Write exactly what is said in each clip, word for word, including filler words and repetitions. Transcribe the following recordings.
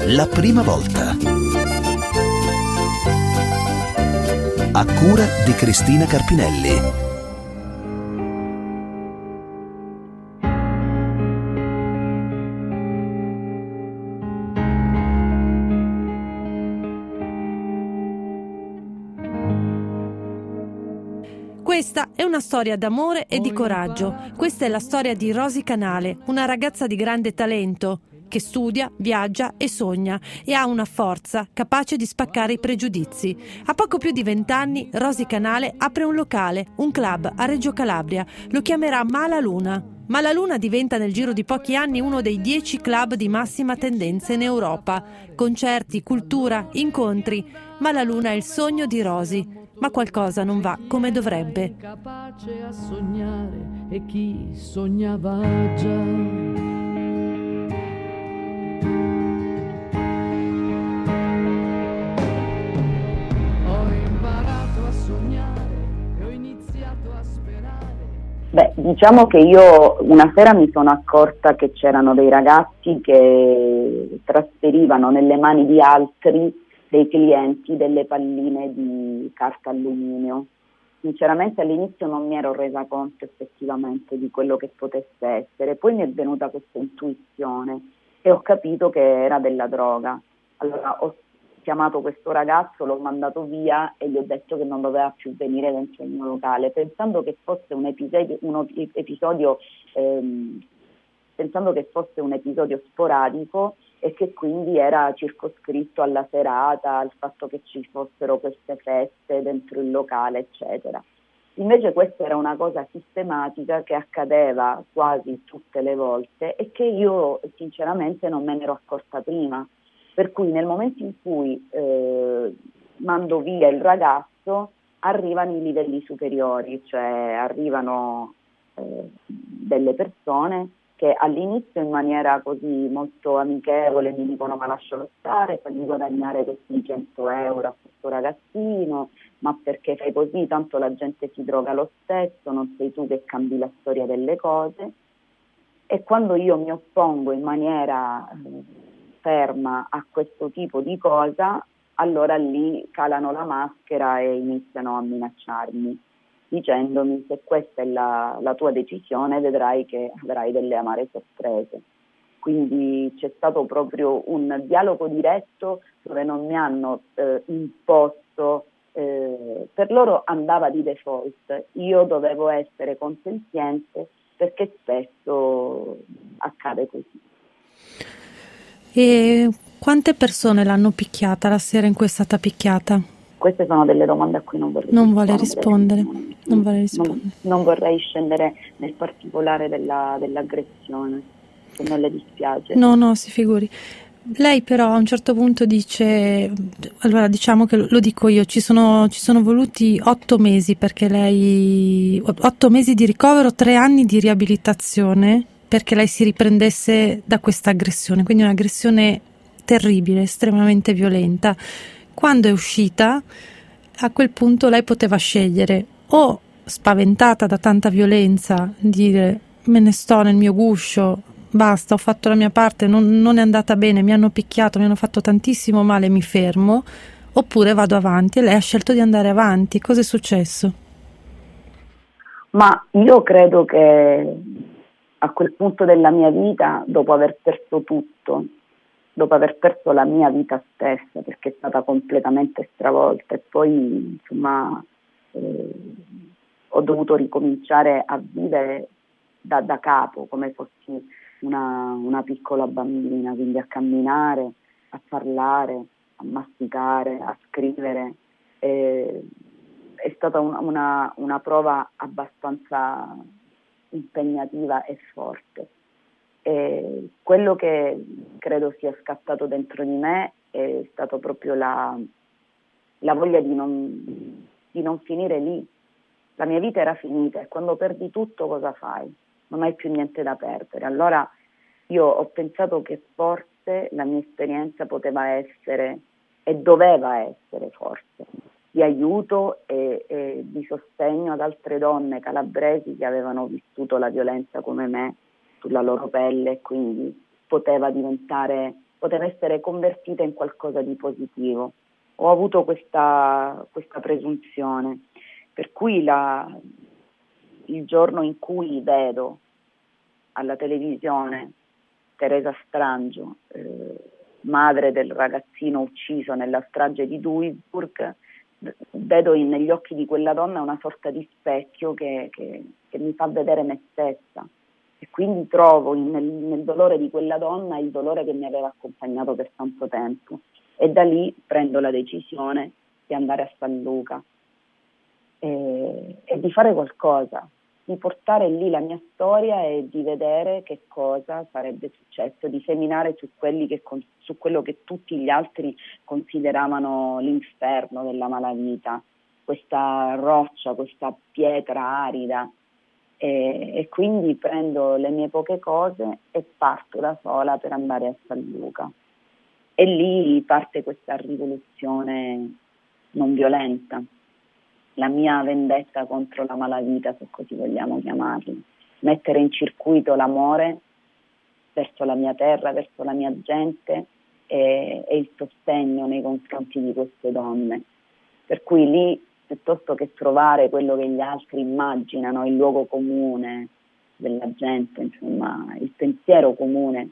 La prima volta. A cura di Cristina Carpinelli. Questa è una storia d'amore e di coraggio. Questa è la storia di Rosy Canale, una ragazza di grande talento che studia, viaggia e sogna e ha una forza capace di spaccare i pregiudizi. A poco più di vent'anni Rosy Canale apre un locale, un club a Reggio Calabria. Lo chiamerà Mala Luna. Mala Luna diventa nel giro di pochi anni uno dei dieci club di massima tendenza in Europa. Concerti, cultura, incontri. Mala Luna è il sogno di Rosy. Ma qualcosa non va come dovrebbe. Capace a sognare e chi sognava già. Ho imparato a sognare e ho iniziato a sperare. Beh, diciamo che io una sera mi sono accorta che c'erano dei ragazzi che trasferivano nelle mani di altri, dei clienti, delle palline di carta alluminio. Sinceramente all'inizio non mi ero resa conto effettivamente di quello che potesse essere, poi mi è venuta questa intuizione e ho capito che era della droga. Allora ho chiamato questo ragazzo, l'ho mandato via e gli ho detto che non doveva più venire dentro il mio locale, pensando che fosse un episodio, uno episodio ehm, pensando che fosse un episodio sporadico e che quindi era circoscritto alla serata, al fatto che ci fossero queste feste dentro il locale, eccetera. Invece questa era una cosa sistematica che accadeva quasi tutte le volte e che io sinceramente non me ne ero accorta prima. Per cui nel momento in cui eh, mando via il ragazzo, arrivano i livelli superiori, cioè arrivano eh, delle persone che all'inizio in maniera così molto amichevole mi dicono ma lascialo stare, fagli guadagnare questi cento euro a questo ragazzino, ma perché fai così, tanto la gente si droga lo stesso, non sei tu che cambi la storia delle cose. E quando io mi oppongo in maniera eh, ferma a questo tipo di cosa, allora lì calano la maschera e iniziano a minacciarmi, dicendomi se questa è la, la tua decisione vedrai che avrai delle amare sorprese. Quindi c'è stato proprio un dialogo diretto dove non mi hanno eh, imposto, eh, per loro andava di default, io dovevo essere consenziente perché spesso accade così. E quante persone l'hanno picchiata la sera in cui è stata picchiata? Queste sono delle domande a cui non vorrei non vuole rispondere. Non, vuole rispondere. Non, non vorrei scendere nel particolare della, dell'aggressione, se non le dispiace. No, no, si figuri. Lei però a un certo punto dice, allora diciamo che lo dico io, ci sono, ci sono voluti otto mesi perché lei, otto mesi di ricovero, tre anni di riabilitazione perché lei si riprendesse da questa aggressione, quindi un'aggressione terribile, estremamente violenta. Quando è uscita, a quel punto lei poteva scegliere o spaventata da tanta violenza, dire me ne sto nel mio guscio, basta, ho fatto la mia parte, non, non è andata bene, mi hanno picchiato, mi hanno fatto tantissimo male, mi fermo, oppure vado avanti. E lei ha scelto di andare avanti. Cosa è successo? Ma io credo che a quel punto della mia vita, dopo aver perso tutto, dopo aver perso la mia vita stessa, perché è stata completamente stravolta e poi insomma eh, ho dovuto ricominciare a vivere da, da capo, come fossi una, una piccola bambina, quindi a camminare, a parlare, a masticare, a scrivere. Eh, è stata una, una, una prova abbastanza impegnativa e forte. E quello che credo sia scattato dentro di me è stato proprio la, la voglia di non, di non finire lì. La mia vita era finita e quando perdi tutto cosa fai? Non hai più niente da perdere. Allora io ho pensato che forse la mia esperienza poteva essere e doveva essere forse di aiuto e, e di sostegno ad altre donne calabresi che avevano vissuto la violenza come me sulla loro pelle, e quindi poteva diventare poteva essere convertita in qualcosa di positivo. Ho avuto questa, questa presunzione, per cui la, il giorno in cui vedo alla televisione Teresa Strangio, eh, madre del ragazzino ucciso nella strage di Duisburg, vedo in, negli occhi di quella donna una sorta di specchio che, che, che mi fa vedere me stessa, e quindi trovo in, nel, nel dolore di quella donna il dolore che mi aveva accompagnato per tanto tempo, e da lì prendo la decisione di andare a San Luca e, e di fare qualcosa, di portare lì la mia storia e di vedere che cosa sarebbe successo, di seminare su, quelli che, su quello che tutti gli altri consideravano l'inferno della malavita, questa roccia, questa pietra arida, e, e quindi prendo le mie poche cose e parto da sola per andare a San Luca. E lì parte questa rivoluzione non violenta, la mia vendetta contro la malavita, se così vogliamo chiamarla, mettere in circuito l'amore verso la mia terra, verso la mia gente e, e il sostegno nei confronti di queste donne. Per cui lì, piuttosto che trovare quello che gli altri immaginano, il luogo comune della gente, insomma, il pensiero comune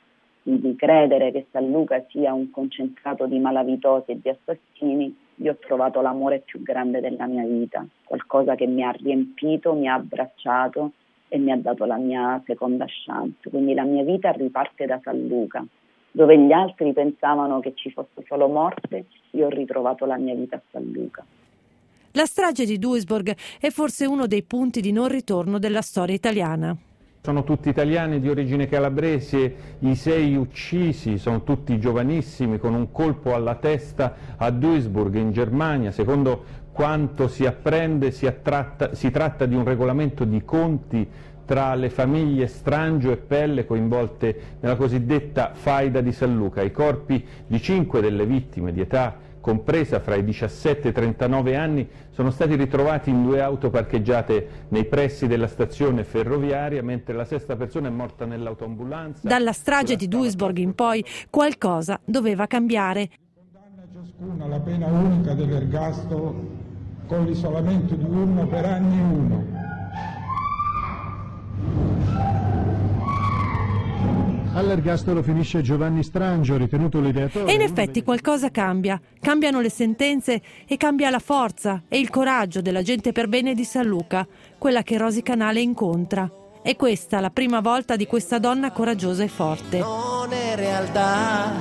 di credere che San Luca sia un concentrato di malavitosi e di assassini, io ho trovato l'amore più grande della mia vita, qualcosa che mi ha riempito, mi ha abbracciato e mi ha dato la mia seconda chance. Quindi la mia vita riparte da San Luca, dove gli altri pensavano che ci fosse solo morte, io ho ritrovato la mia vita a San Luca. La strage di Duisburg è forse uno dei punti di non ritorno della storia italiana. Sono tutti italiani di origine calabrese, i sei uccisi sono tutti giovanissimi, con un colpo alla testa a Duisburg in Germania. Secondo quanto si apprende si, attratta, si tratta di un regolamento di conti tra le famiglie Strangio e Pelle coinvolte nella cosiddetta faida di San Luca. I corpi di cinque delle vittime di età compresa fra i diciassette e i trentanove anni, sono stati ritrovati in due auto parcheggiate nei pressi della stazione ferroviaria, mentre la sesta persona è morta nell'autoambulanza. Dalla strage di Duisburg in poi qualcosa doveva cambiare. Condanna ciascuna alla pena unica dell'ergastolo con l'isolamento diurno per anni uno. All'ergastolo finisce Giovanni Strangio, ritenuto l'ideatore. E in effetti qualcosa cambia. Cambiano le sentenze e cambia la forza e il coraggio della gente per bene di San Luca, quella che Rosy Canale incontra. È questa la prima volta di questa donna coraggiosa e forte. Non è realtà,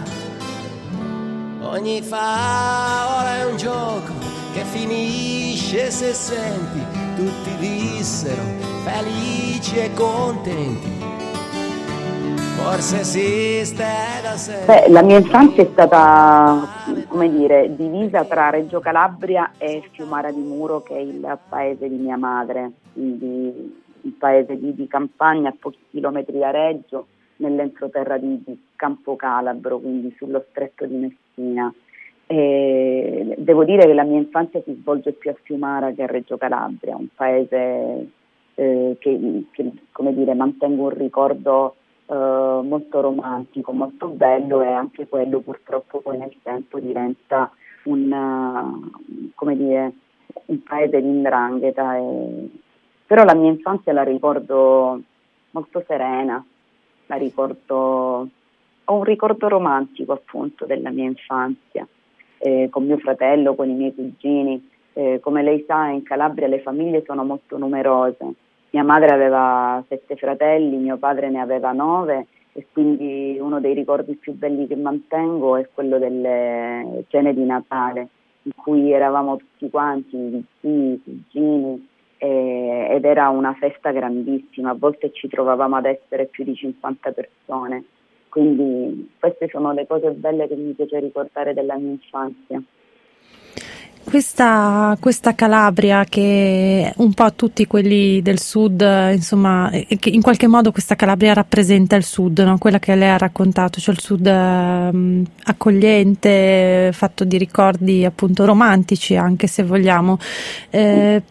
ogni favola è un gioco che finisce se senti. Tutti dissero felici e contenti. Forse esiste da sé. Beh, la mia infanzia è stata, come dire, divisa tra Reggio Calabria e Fiumara di Muro, che è il paese di mia madre, quindi un paese di, di campagna a pochi chilometri da Reggio, nell'entroterra di, di Campo Calabro, quindi sullo stretto di Messina. E devo dire che la mia infanzia si svolge più a Fiumara che a Reggio Calabria, un paese eh, che, che, come dire, mantengo un ricordo Uh, molto romantico, molto bello, e anche quello purtroppo poi nel tempo diventa un, uh, come dire, un paese di 'ndrangheta, e... però la mia infanzia la ricordo molto serena, la ricordo, ho un ricordo romantico appunto della mia infanzia, eh, con mio fratello, con i miei cugini. Eh, come lei sa, in Calabria le famiglie sono molto numerose. Mia madre aveva sette fratelli, mio padre ne aveva nove, e quindi uno dei ricordi più belli che mantengo è quello delle cene di Natale, in cui eravamo tutti quanti, zii, cugini, e, ed era una festa grandissima. A volte ci trovavamo ad essere più di cinquanta persone, quindi queste sono le cose belle che mi piace ricordare della mia infanzia. Questa, questa Calabria, che un po' tutti quelli del sud, insomma, che in qualche modo questa Calabria rappresenta il sud, no? Quella che lei ha raccontato, cioè il sud um, accogliente, fatto di ricordi appunto romantici, anche se vogliamo. Eh,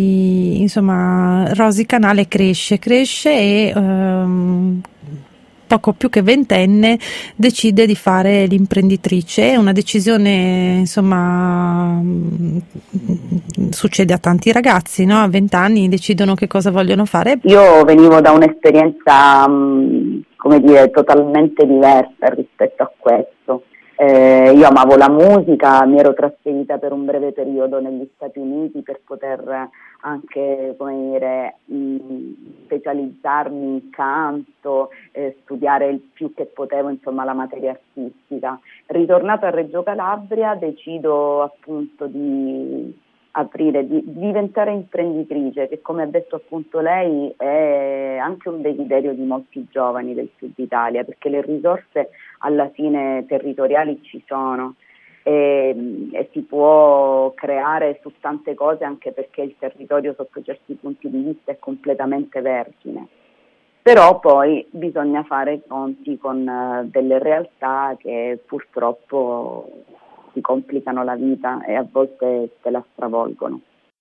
poi insomma Rosy Canale cresce, cresce e um, poco più che ventenne, decide di fare l'imprenditrice. È una decisione, insomma, succede a tanti ragazzi, no? A vent'anni decidono che cosa vogliono fare. Io venivo da un'esperienza, mh, come dire, totalmente diversa rispetto a questo. Eh, io amavo la musica, mi ero trasferita per un breve periodo negli Stati Uniti per poter anche, come dire, mh, specializzarmi in canto, eh, studiare il più che potevo, insomma, la materia artistica. Ritornata a Reggio Calabria, decido appunto di aprire, di, di diventare imprenditrice, che come ha detto appunto lei è anche un desiderio di molti giovani del Sud Italia, perché le risorse alla fine territoriali ci sono e, e si può creare su tante cose, anche perché il territorio sotto certi punti di vista è completamente vergine. Però poi bisogna fare i conti con uh, delle realtà che purtroppo si complicano la vita e a volte te la stravolgono.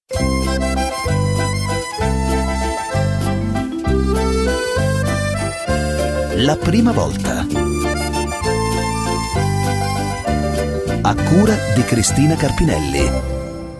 La prima volta. A cura di Cristina Carpinelli.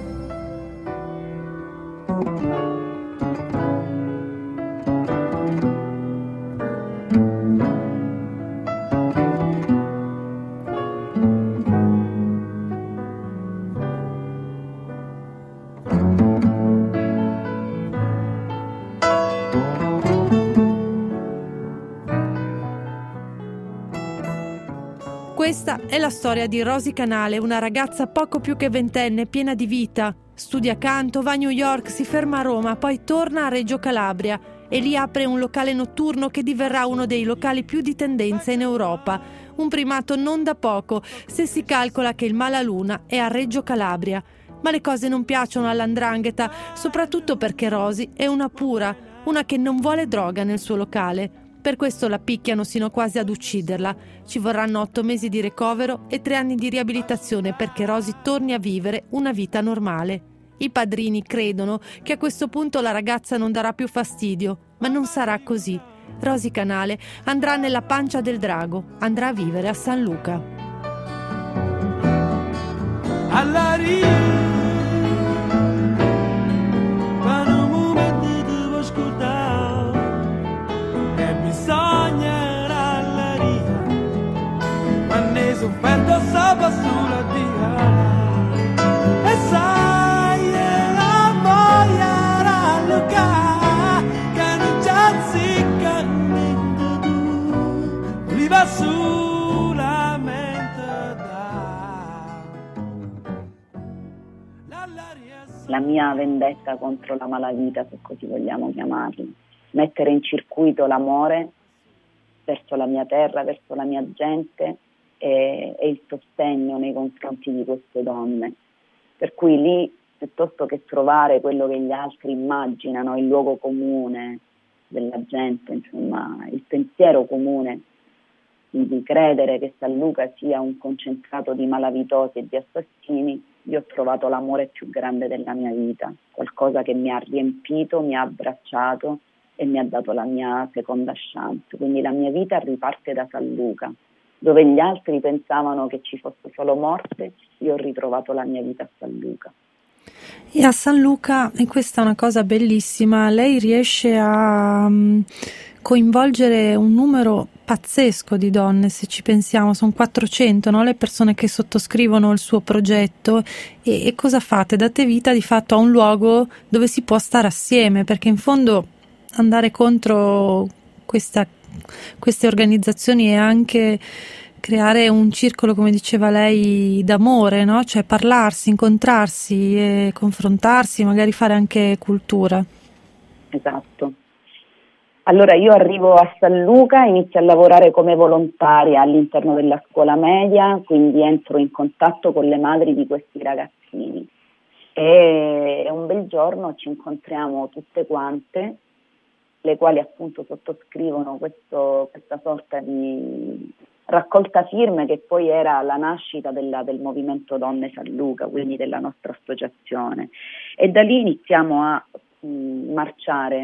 Questa è la storia di Rosy Canale, una ragazza poco più che ventenne, piena di vita. Studia canto, va a New York, si ferma a Roma, poi torna a Reggio Calabria e lì apre un locale notturno che diverrà uno dei locali più di tendenza in Europa. Un primato non da poco, se si calcola che il Malaluna è a Reggio Calabria. Ma le cose non piacciono all''ndrangheta, soprattutto perché Rosy è una pura, una che non vuole droga nel suo locale. Per questo la picchiano sino quasi ad ucciderla. Ci vorranno otto mesi di ricovero e tre anni di riabilitazione perché Rosy torni a vivere una vita normale. I padrini credono che a questo punto la ragazza non darà più fastidio, ma non sarà così. Rosy Canale andrà nella pancia del drago, andrà a vivere a San Luca. Alla ri- sofferto sopra sulla dia e sai la voglia ralluca che non c'è zicca niente li va sulla mente da la mia vendetta contro la malavita, se così vogliamo chiamarla, mettere in circuito l'amore verso la mia terra, verso la mia gente e, e il sostegno nei confronti di queste donne. Per cui lì, piuttosto che trovare quello che gli altri immaginano, il luogo comune della gente, insomma, il pensiero comune di credere che San Luca sia un concentrato di malavitosi e di assassini, io ho trovato l'amore più grande della mia vita, qualcosa che mi ha riempito, mi ha abbracciato e mi ha dato la mia seconda chance. Quindi la mia vita riparte da San Luca, dove gli altri pensavano che ci fosse solo morte, io ho ritrovato la mia vita a San Luca. E a San Luca, e questa è una cosa bellissima, lei riesce a um, coinvolgere un numero pazzesco di donne, se ci pensiamo, sono quattrocento, no? Le persone che sottoscrivono il suo progetto e, e cosa fate? Date vita di fatto a un luogo dove si può stare assieme, perché in fondo andare contro questa, queste organizzazioni è anche creare un circolo, come diceva lei, d'amore, no? Cioè parlarsi, incontrarsi e confrontarsi, magari fare anche cultura. Esatto. Allora io arrivo a San Luca, inizio a lavorare come volontaria all'interno della scuola media, quindi entro in contatto con le madri di questi ragazzini e un bel giorno ci incontriamo tutte quante, le quali appunto sottoscrivono questo, questa sorta di raccolta firme che poi era la nascita della, del movimento Donne San Luca, quindi della nostra associazione, e da lì iniziamo a mh, marciare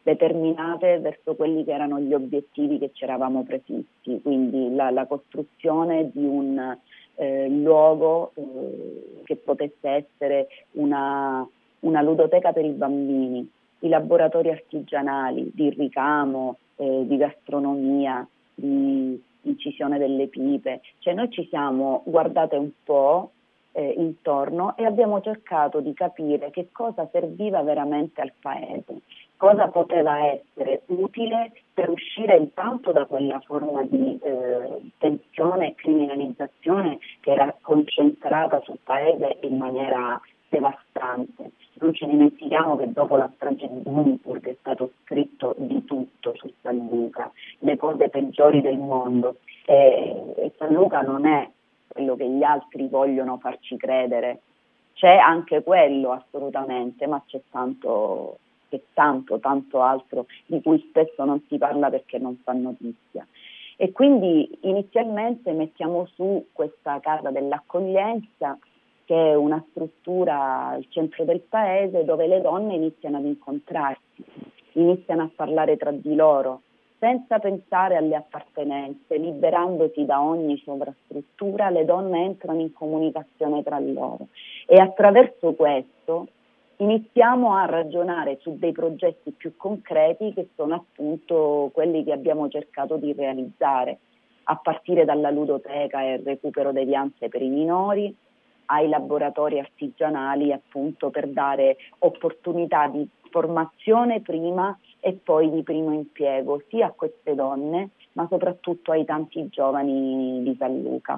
determinate verso quelli che erano gli obiettivi che ci eravamo prefissi, quindi la, la costruzione di un eh, luogo eh, che potesse essere una, una ludoteca per i bambini, i laboratori artigianali di ricamo, eh, di gastronomia, di incisione delle pipe, cioè noi ci siamo guardate un po' eh, intorno e abbiamo cercato di capire che cosa serviva veramente al paese, cosa poteva essere utile per uscire intanto da quella forma di eh, tensione e criminalizzazione che era concentrata sul paese in maniera devastante. Non ci dimentichiamo che dopo la strage di Duisburg è stato scritto di tutto su San Luca, le cose peggiori del mondo, e, e San Luca non è quello che gli altri vogliono farci credere, c'è anche quello assolutamente, ma c'è tanto, c'è tanto, tanto altro di cui spesso non si parla perché non fa notizia. E quindi inizialmente mettiamo su questa casa dell'accoglienza, che è una struttura al centro del paese dove le donne iniziano ad incontrarsi, iniziano a parlare tra di loro, senza pensare alle appartenenze, liberandosi da ogni sovrastruttura, le donne entrano in comunicazione tra loro e attraverso questo iniziamo a ragionare su dei progetti più concreti che sono appunto quelli che abbiamo cercato di realizzare, a partire dalla ludoteca e il recupero devianze per i minori, ai laboratori artigianali appunto per dare opportunità di formazione prima e poi di primo impiego sia a queste donne ma soprattutto ai tanti giovani di San Luca.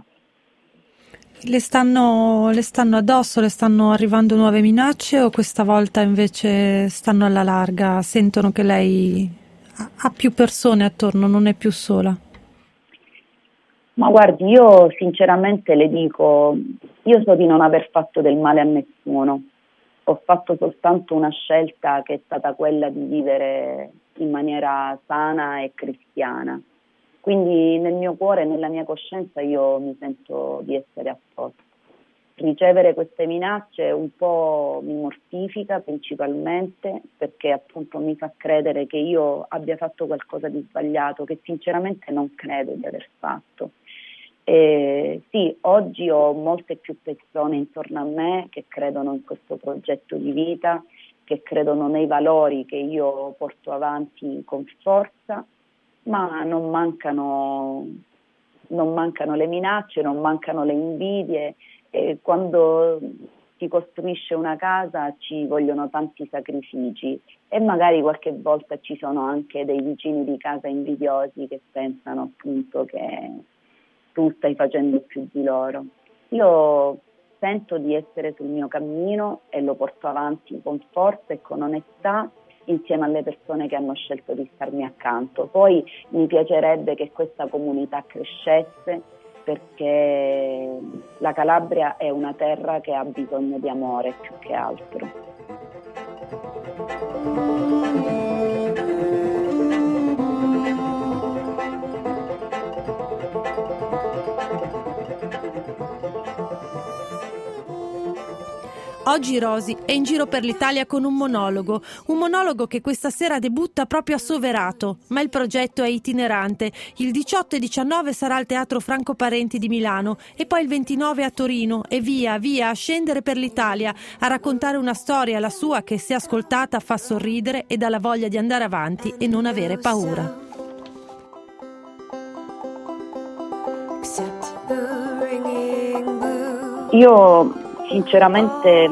Le stanno, le stanno addosso, le stanno arrivando nuove minacce o questa volta invece stanno alla larga, sentono che lei ha, ha più persone attorno, non è più sola? Ma guardi, io sinceramente le dico, io so di non aver fatto del male a nessuno, ho fatto soltanto una scelta che è stata quella di vivere in maniera sana e cristiana, quindi nel mio cuore, nella mia coscienza io mi sento di essere a posto. Ricevere queste minacce un po' mi mortifica principalmente perché appunto mi fa credere che io abbia fatto qualcosa di sbagliato, che sinceramente non credo di aver fatto. Eh, sì, oggi ho molte più persone intorno a me che credono in questo progetto di vita, che credono nei valori che io porto avanti con forza, ma non mancano, non mancano le minacce, non mancano le invidie. E quando si costruisce una casa ci vogliono tanti sacrifici e magari qualche volta ci sono anche dei vicini di casa invidiosi che pensano appunto che tu stai facendo più di loro. Io sento di essere sul mio cammino e lo porto avanti con forza e con onestà insieme alle persone che hanno scelto di starmi accanto. Poi mi piacerebbe che questa comunità crescesse perché la Calabria è una terra che ha bisogno di amore più che altro. Oggi Rosy è in giro per l'Italia con un monologo, un monologo che questa sera debutta proprio a Soverato, ma il progetto è itinerante. Il diciotto e diciannove sarà al Teatro Franco Parenti di Milano e poi il ventinove a Torino e via, via, a scendere per l'Italia, a raccontare una storia, la sua, che se ascoltata fa sorridere e dà la voglia di andare avanti e non avere paura. Io sinceramente,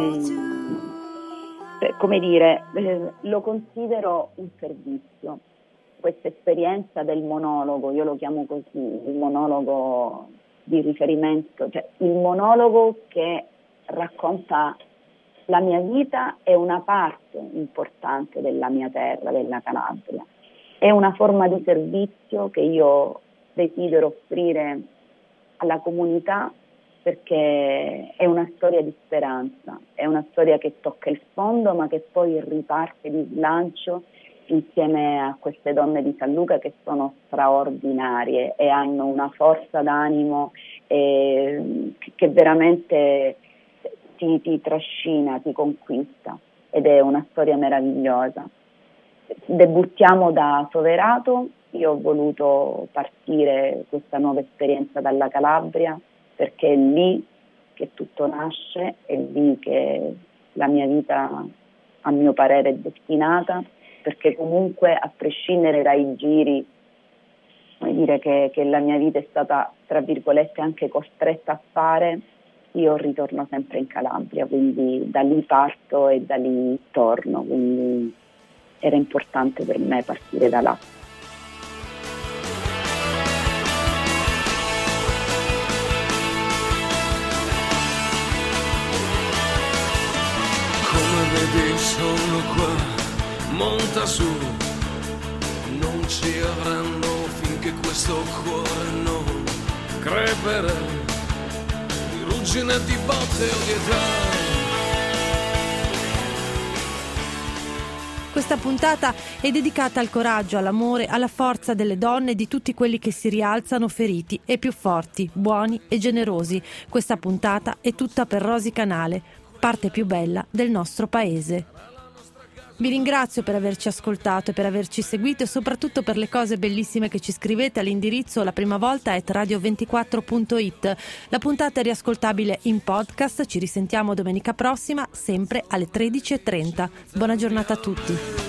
come dire, eh, lo considero un servizio. Questa esperienza del monologo, io lo chiamo così, il monologo di riferimento, cioè il monologo che racconta la mia vita è una parte importante della mia terra, della Calabria. È una forma di servizio che io desidero offrire alla comunità perché è una storia di speranza, è una storia che tocca il fondo ma che poi riparte di slancio insieme a queste donne di San Luca che sono straordinarie e hanno una forza d'animo eh, che veramente ti, ti trascina, ti conquista ed è una storia meravigliosa. debuttiamo da Soverato. Io ho voluto partire questa nuova esperienza dalla Calabria perché è lì che tutto nasce, è lì che la mia vita, a mio parere, è destinata, perché comunque, a prescindere dai giri, vuol dire che, che la mia vita è stata, tra virgolette, anche costretta a fare, io ritorno sempre in Calabria, quindi da lì parto e da lì torno, quindi era importante per me partire da là. Come vedi sono qua, monta su, non ci avranno finché questo cuore non creperà di ruggine, di botte o di età. Questa puntata è dedicata al coraggio, all'amore, alla forza delle donne e di tutti quelli che si rialzano feriti e più forti, buoni e generosi. Questa puntata è tutta per Rosy Canale, parte più bella del nostro paese. Vi ringrazio per averci ascoltato e per averci seguito e soprattutto per le cose bellissime che ci scrivete all'indirizzo la prima volta at radio ventiquattro punto it. La puntata è riascoltabile in podcast, ci risentiamo domenica prossima sempre alle tredici e trenta. Buona giornata a tutti.